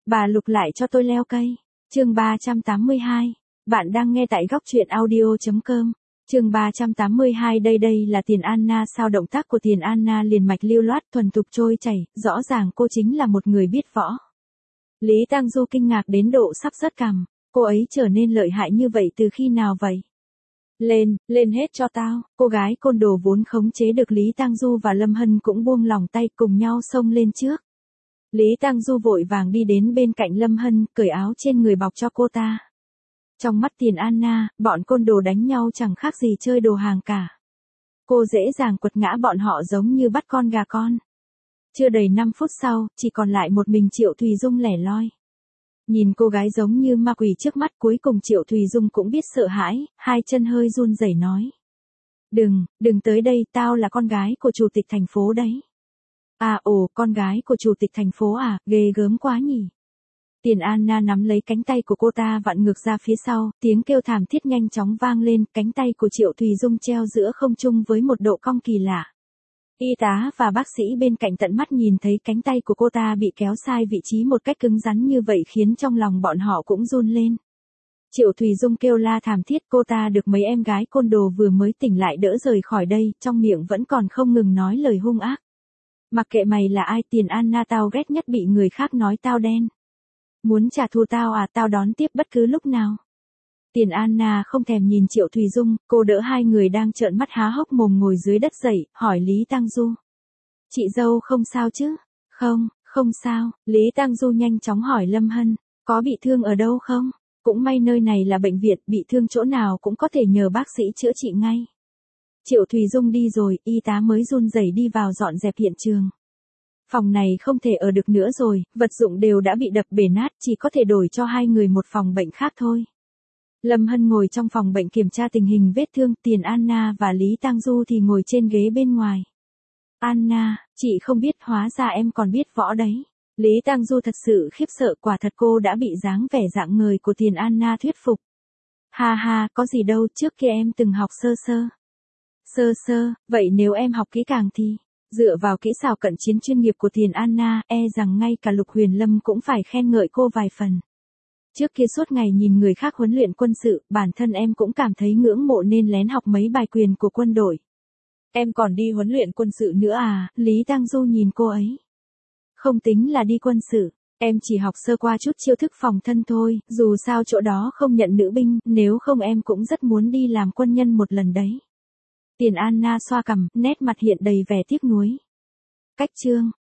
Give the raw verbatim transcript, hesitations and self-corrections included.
Bà Lục lại cho tôi leo cây. Chương ba trăm tám mươi hai. Bạn đang nghe tại góc truyện audio chấm com. Chương ba trăm tám mươi hai đây đây là Tiền Anna sao động tác của Tiền Anna liền mạch lưu loát thuần thục trôi chảy, rõ ràng cô chính là một người biết võ. Lý Tang Du kinh ngạc đến độ sắp rớt cằm, cô ấy trở nên lợi hại như vậy từ khi nào vậy? Lên, lên hết cho tao, cô gái côn đồ vốn khống chế được Lý Tang Du và Lâm Hân cũng buông lòng tay cùng nhau xông lên trước. Lý Tang Du vội vàng đi đến bên cạnh Lâm Hân, cởi áo trên người bọc cho cô ta. Trong mắt Tiền Anna, bọn côn đồ đánh nhau chẳng khác gì chơi đồ hàng cả. Cô dễ dàng quật ngã bọn họ giống như bắt con gà con. Chưa đầy năm phút sau, chỉ còn lại một mình Triệu Thùy Dung lẻ loi. Nhìn cô gái giống như ma quỷ trước mắt, cuối cùng Triệu Thùy Dung cũng biết sợ hãi, hai chân hơi run rẩy nói. Đừng, đừng tới đây, tao là con gái của chủ tịch thành phố đấy. À ồ, con gái của chủ tịch thành phố à, ghê gớm quá nhỉ. Tiền Anna nắm lấy cánh tay của cô ta vặn ngược ra phía sau, tiếng kêu thảm thiết nhanh chóng vang lên, cánh tay của Triệu Thùy Dung treo giữa không trung với một độ cong kỳ lạ. Y tá và bác sĩ bên cạnh tận mắt nhìn thấy cánh tay của cô ta bị kéo sai vị trí một cách cứng rắn như vậy khiến trong lòng bọn họ cũng run lên. Triệu Thùy Dung kêu la thảm thiết, cô ta được mấy em gái côn đồ vừa mới tỉnh lại đỡ rời khỏi đây, trong miệng vẫn còn không ngừng nói lời hung ác. Mặc kệ mày là ai, Tiền Anna, tao ghét nhất bị người khác nói tao đen. Muốn trả thù tao à, tao đón tiếp bất cứ lúc nào. Tiền Anna không thèm nhìn Triệu Thùy Dung, cô đỡ hai người đang trợn mắt há hốc mồm ngồi dưới đất dậy, hỏi Lý Tang Du. Chị dâu không sao chứ? Không, không sao. Lý Tang Du nhanh chóng hỏi Lâm Hân, có bị thương ở đâu không? Cũng may nơi này là bệnh viện, bị thương chỗ nào cũng có thể nhờ bác sĩ chữa trị ngay. Triệu Thùy Dung đi rồi, y tá mới run rẩy đi vào dọn dẹp hiện trường. Phòng này không thể ở được nữa rồi, vật dụng đều đã bị đập bể nát, chỉ có thể đổi cho hai người một phòng bệnh khác thôi. Lâm Hân ngồi trong phòng bệnh kiểm tra tình hình vết thương, Tiền Anna và Lý Tang Du thì ngồi trên ghế bên ngoài. Anna, chị không biết, hóa ra em còn biết võ đấy. Lý Tang Du thật sự khiếp sợ, quả thật cô đã bị dáng vẻ dạng người của Tiền Anna thuyết phục. Ha ha, có gì đâu, trước kia em từng học sơ sơ. Sơ sơ, vậy nếu em học kỹ càng thì... Dựa vào kỹ xảo cận chiến chuyên nghiệp của Tiền Anna, e rằng ngay cả Lục Huyền Lâm cũng phải khen ngợi cô vài phần. Trước kia suốt ngày nhìn người khác huấn luyện quân sự, bản thân em cũng cảm thấy ngưỡng mộ nên lén học mấy bài quyền của quân đội. Em còn đi huấn luyện quân sự nữa à? Lý Tang Du nhìn cô ấy. Không tính là đi quân sự, em chỉ học sơ qua chút chiêu thức phòng thân thôi, dù sao chỗ đó không nhận nữ binh, nếu không em cũng rất muốn đi làm quân nhân một lần đấy. Tiền Anna xoa cằm, nét mặt hiện đầy vẻ tiếc nuối. Cách chương,